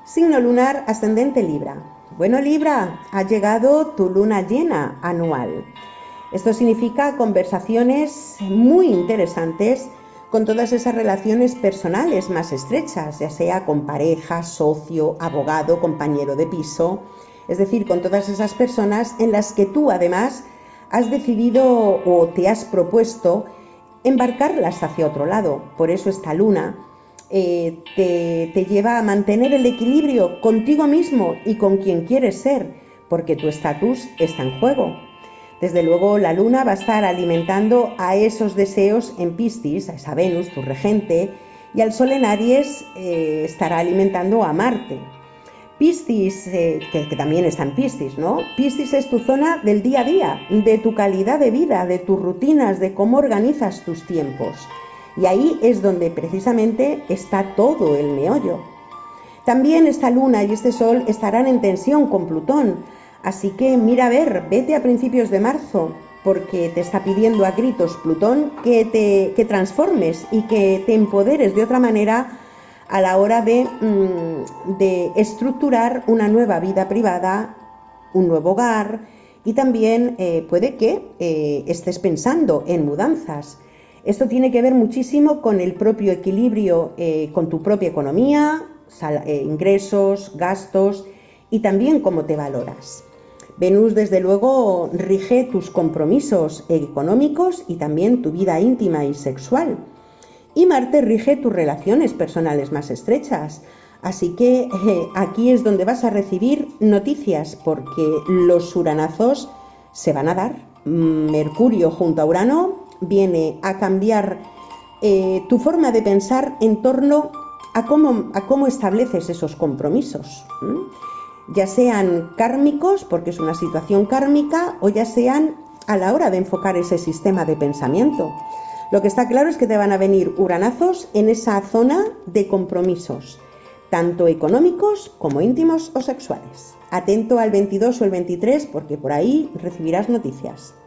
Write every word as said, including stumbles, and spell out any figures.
Signo lunar ascendente Libra. Bueno, Libra, ha llegado tu luna llena anual. Esto significa conversaciones muy interesantes con todas esas relaciones personales más estrechas, ya sea con pareja, socio, abogado, compañero de piso, es decir, con todas esas personas en las que tú además has decidido o te has propuesto embarcarlas hacia otro lado. Por eso esta luna eh, te, te lleva a mantener el equilibrio contigo mismo y con quien quieres ser, porque tu estatus está en juego. Desde luego la luna va a estar alimentando a esos deseos en Piscis, a esa Venus, tu regente, y al sol en Aries eh, estará alimentando a Marte. Piscis, eh, que, que también está en Piscis, ¿no? Piscis es tu zona del día a día, de tu calidad de vida, de tus rutinas, de cómo organizas tus tiempos. Y ahí es donde precisamente está todo el meollo. También esta luna y este sol estarán en tensión con Plutón, así que mira a ver, vete a principios de marzo, porque te está pidiendo a gritos Plutón que te que transformes y que te empoderes de otra manera a la hora de, de estructurar una nueva vida privada, un nuevo hogar, y también eh, puede que eh, estés pensando en mudanzas. Esto tiene que ver muchísimo con el propio equilibrio, eh, con tu propia economía, sal, eh, ingresos, gastos y también cómo te valoras. Venus, desde luego, rige tus compromisos económicos y también tu vida íntima y sexual. Y Marte rige tus relaciones personales más estrechas. Así que eh, aquí es donde vas a recibir noticias, porque los uranazos se van a dar. Mercurio junto a Urano viene a cambiar eh, tu forma de pensar en torno a cómo, a cómo estableces esos compromisos. ¿Mm? Ya sean kármicos, porque es una situación kármica, o ya sean a la hora de enfocar ese sistema de pensamiento. Lo que está claro es que te van a venir uranazos en esa zona de compromisos, tanto económicos como íntimos o sexuales. Atento al veintidós o el veintitrés porque por ahí recibirás noticias.